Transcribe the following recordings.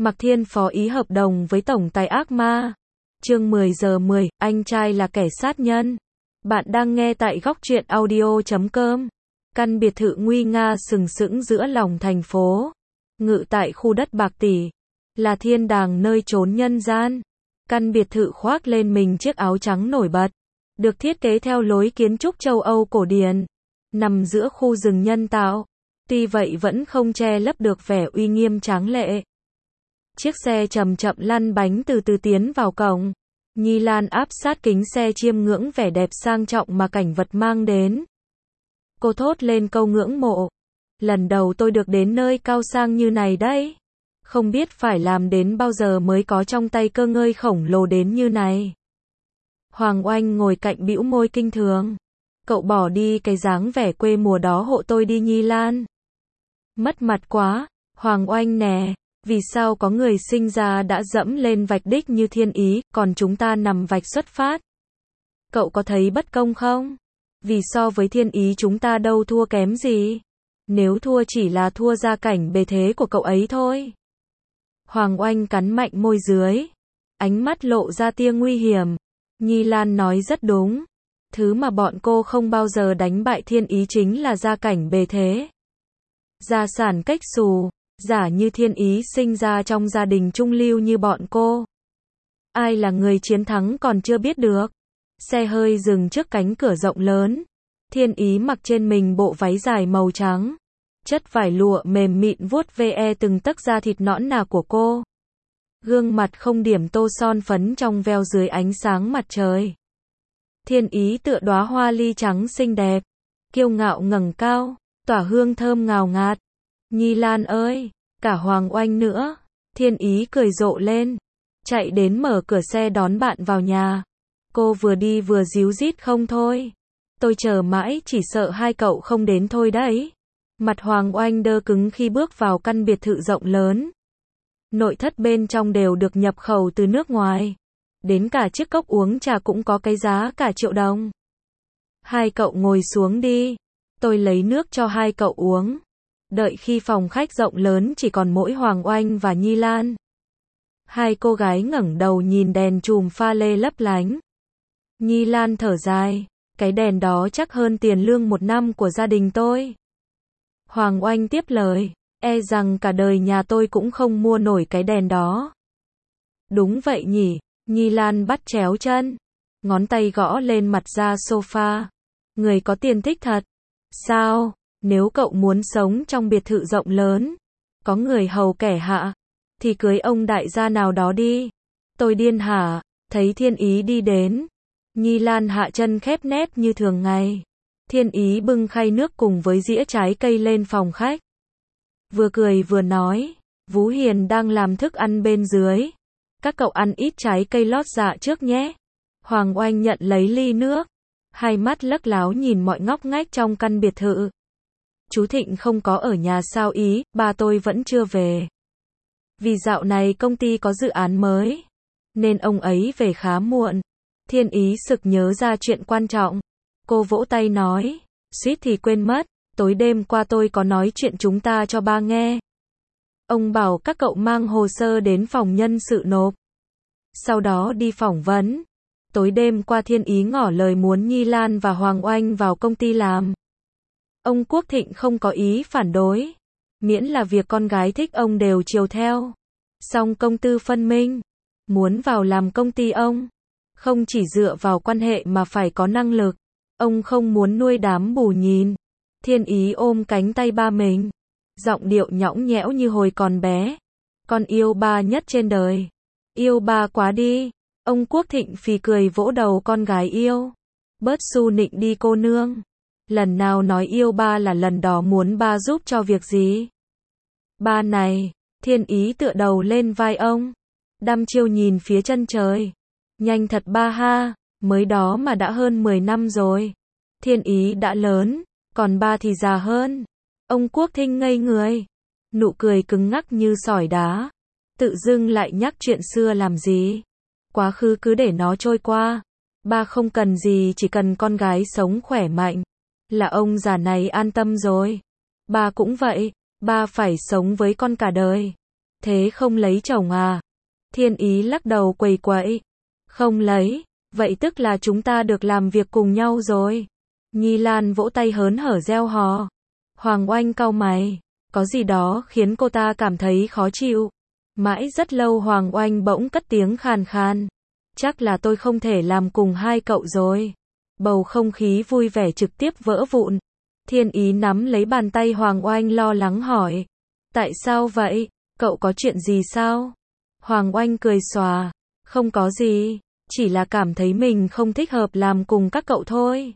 Mạc Thiên phó ý hợp đồng với tổng tài ác ma. Chương 10 giờ 10, anh trai là kẻ sát nhân. Bạn đang nghe tại góc truyện audio.com. Căn biệt thự nguy nga sừng sững giữa lòng thành phố, ngự tại khu đất bạc tỷ, là thiên đàng nơi chốn nhân gian. Căn biệt thự khoác lên mình chiếc áo trắng nổi bật, được thiết kế theo lối kiến trúc châu Âu cổ điển, nằm giữa khu rừng nhân tạo. Tuy vậy vẫn không che lấp được vẻ uy nghiêm tráng lệ. Chiếc xe chậm chậm lăn bánh từ từ tiến vào cổng. Nhi Lan áp sát kính xe chiêm ngưỡng vẻ đẹp sang trọng mà cảnh vật mang đến. Cô thốt lên câu ngưỡng mộ. Lần đầu tôi được đến nơi cao sang như này đấy. Không biết phải làm đến bao giờ mới có trong tay cơ ngơi khổng lồ đến như này. Hoàng Oanh ngồi cạnh bĩu môi kinh thường. Cậu bỏ đi cái dáng vẻ quê mùa đó hộ tôi đi Nhi Lan. Mất mặt quá, Hoàng Oanh nè. Vì sao có người sinh ra đã dẫm lên vạch đích như thiên ý, còn chúng ta nằm vạch xuất phát? Cậu có thấy bất công không? Vì so với thiên ý chúng ta đâu thua kém gì. Nếu thua chỉ là thua gia cảnh bề thế của cậu ấy thôi. Hoàng Oanh cắn mạnh môi dưới. Ánh mắt lộ ra tia nguy hiểm. Nhi Lan nói rất đúng. Thứ mà bọn cô không bao giờ đánh bại thiên ý chính là gia cảnh bề thế. Gia sản cách xù. Giả như thiên ý sinh ra trong gia đình trung lưu như bọn cô. Ai là người chiến thắng còn chưa biết được. Xe hơi dừng trước cánh cửa rộng lớn. Thiên ý mặc trên mình bộ váy dài màu trắng. Chất vải lụa mềm mịn vuốt ve từng tấc da thịt nõn nà của cô. Gương mặt không điểm tô son phấn trong veo dưới ánh sáng mặt trời. Thiên ý tựa đóa hoa ly trắng xinh đẹp. Kiêu ngạo ngẩng cao, tỏa hương thơm ngào ngạt. Nhi Lan ơi, cả Hoàng Oanh nữa. Thiên ý cười rộ lên, chạy đến mở cửa xe đón bạn vào nhà. Cô vừa đi vừa díu dít không thôi. Tôi chờ mãi chỉ sợ hai cậu không đến thôi đấy. Mặt Hoàng Oanh đơ cứng khi bước vào căn biệt thự rộng lớn. Nội thất bên trong đều được nhập khẩu từ nước ngoài. Đến cả chiếc cốc uống trà cũng có cái giá cả triệu đồng. Hai cậu ngồi xuống đi. Tôi lấy nước cho hai cậu uống. Đợi khi phòng khách rộng lớn chỉ còn mỗi Hoàng Oanh và Nhi Lan. Hai cô gái ngẩng đầu nhìn đèn chùm pha lê lấp lánh. Nhi Lan thở dài, cái đèn đó chắc hơn tiền lương một năm của gia đình tôi. Hoàng Oanh tiếp lời, e rằng cả đời nhà tôi cũng không mua nổi cái đèn đó. Đúng vậy nhỉ, Nhi Lan bắt chéo chân, ngón tay gõ lên mặt da sofa. Người có tiền thích thật. Sao? Nếu cậu muốn sống trong biệt thự rộng lớn, có người hầu kẻ hạ, thì cưới ông đại gia nào đó đi. Tôi điên hả? Thấy thiên ý đi đến. Nhi Lan hạ chân khép nép như thường ngày. Thiên ý bưng khay nước cùng với dĩa trái cây lên phòng khách. Vừa cười vừa nói, Vú Hiền đang làm thức ăn bên dưới. Các cậu ăn ít trái cây lót dạ trước nhé. Hoàng Oanh nhận lấy ly nước. Hai mắt lấc láo nhìn mọi ngóc ngách trong căn biệt thự. Chú Thịnh không có ở nhà sao ý, ba tôi vẫn chưa về. Vì dạo này công ty có dự án mới, nên ông ấy về khá muộn. Thiên ý sực nhớ ra chuyện quan trọng. Cô vỗ tay nói, suýt thì quên mất, tối đêm qua tôi có nói chuyện chúng ta cho ba nghe. Ông bảo các cậu mang hồ sơ đến phòng nhân sự nộp. Sau đó đi phỏng vấn. Tối đêm qua thiên ý ngỏ lời muốn Nhi Lan và Hoàng Oanh vào công ty làm. Ông Quốc Thịnh không có ý phản đối. Miễn là việc con gái thích ông đều chiều theo. Song công tư phân minh. Muốn vào làm công ty ông. Không chỉ dựa vào quan hệ mà phải có năng lực. Ông không muốn nuôi đám bù nhìn. Thiên ý ôm cánh tay ba mình. Giọng điệu nhõng nhẽo như hồi còn bé. Con yêu ba nhất trên đời. Yêu ba quá đi. Ông Quốc Thịnh phì cười vỗ đầu con gái yêu. Bớt su nịnh đi cô nương. Lần nào nói yêu ba là lần đó muốn ba giúp cho việc gì. Ba này, thiên ý tựa đầu lên vai ông. Đăm chiêu nhìn phía chân trời. Nhanh thật ba ha, mới đó mà đã hơn 10 năm rồi. Thiên ý đã lớn, còn ba thì già hơn. Ông Quốc Thinh ngây người. Nụ cười cứng ngắc như sỏi đá. Tự dưng lại nhắc chuyện xưa làm gì. Quá khứ cứ để nó trôi qua. Ba không cần gì, chỉ cần con gái sống khỏe mạnh. Là ông già này an tâm rồi. Ba cũng vậy, ba phải sống với con cả đời. Thế không lấy chồng à? Thiên Ý lắc đầu quẩy quậy. Không lấy, vậy tức là chúng ta được làm việc cùng nhau rồi. Nhi Lan vỗ tay hớn hở reo hò. Hoàng Oanh cau mày, có gì đó khiến cô ta cảm thấy khó chịu. Mãi rất lâu Hoàng Oanh bỗng cất tiếng khàn khàn. Chắc là tôi không thể làm cùng hai cậu rồi. Bầu không khí vui vẻ trực tiếp vỡ vụn. Thiên Ý nắm lấy bàn tay Hoàng Oanh lo lắng hỏi. Tại sao vậy? Cậu có chuyện gì sao? Hoàng Oanh cười xòa. Không có gì, chỉ là cảm thấy mình không thích hợp làm cùng các cậu thôi.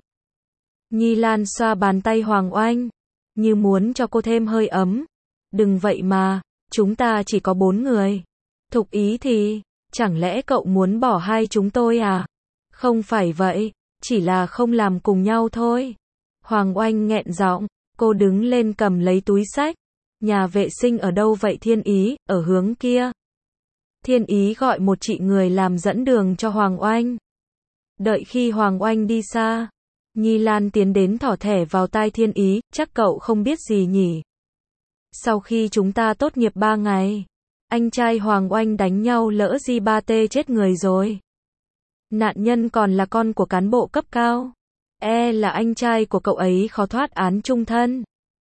Nhi Lan xoa bàn tay Hoàng Oanh, như muốn cho cô thêm hơi ấm. Đừng vậy mà, chúng ta chỉ có 4 người. Thục Ý thì, chẳng lẽ cậu muốn bỏ hai chúng tôi à? Không phải vậy, chỉ là không làm cùng nhau thôi. Hoàng Oanh nghẹn giọng, cô đứng lên cầm lấy túi xách. Nhà vệ sinh ở đâu vậy Thiên Ý? Ở hướng kia. Thiên Ý gọi một chị người làm dẫn đường cho Hoàng Oanh. Đợi khi Hoàng Oanh đi xa, Nhi Lan tiến đến thỏ thẻ vào tai Thiên Ý, chắc cậu không biết gì nhỉ. Sau khi chúng ta tốt nghiệp 3 ngày, anh trai Hoàng Oanh đánh nhau lỡ di ba tê chết người rồi. Nạn nhân còn là con của cán bộ cấp cao. Là anh trai của cậu ấy khó thoát án chung thân.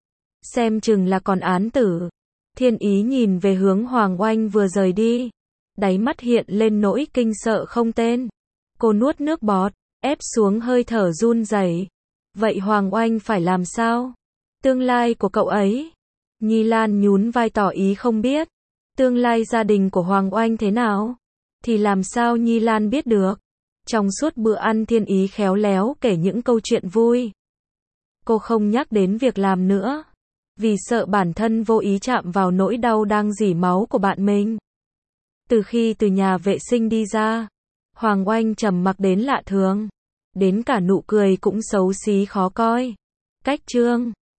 Xem chừng là còn án tử. Thiên Ý nhìn về hướng Hoàng Oanh vừa rời đi. Đáy mắt hiện lên nỗi kinh sợ không tên. Cô nuốt nước bọt, ép xuống hơi thở run rẩy. Vậy Hoàng Oanh phải làm sao? Tương lai của cậu ấy? Nhi Lan nhún vai tỏ ý không biết. Tương lai gia đình của Hoàng Oanh thế nào? Thì làm sao Nhi Lan biết được? Trong suốt bữa ăn Thiên Ý khéo léo kể những câu chuyện vui. Cô không nhắc đến việc làm nữa, vì sợ bản thân vô ý chạm vào nỗi đau đang rỉ máu của bạn mình. Từ khi từ nhà vệ sinh đi ra, Hoàng Oanh trầm mặc đến lạ thường. Đến cả nụ cười cũng xấu xí khó coi. Cách chương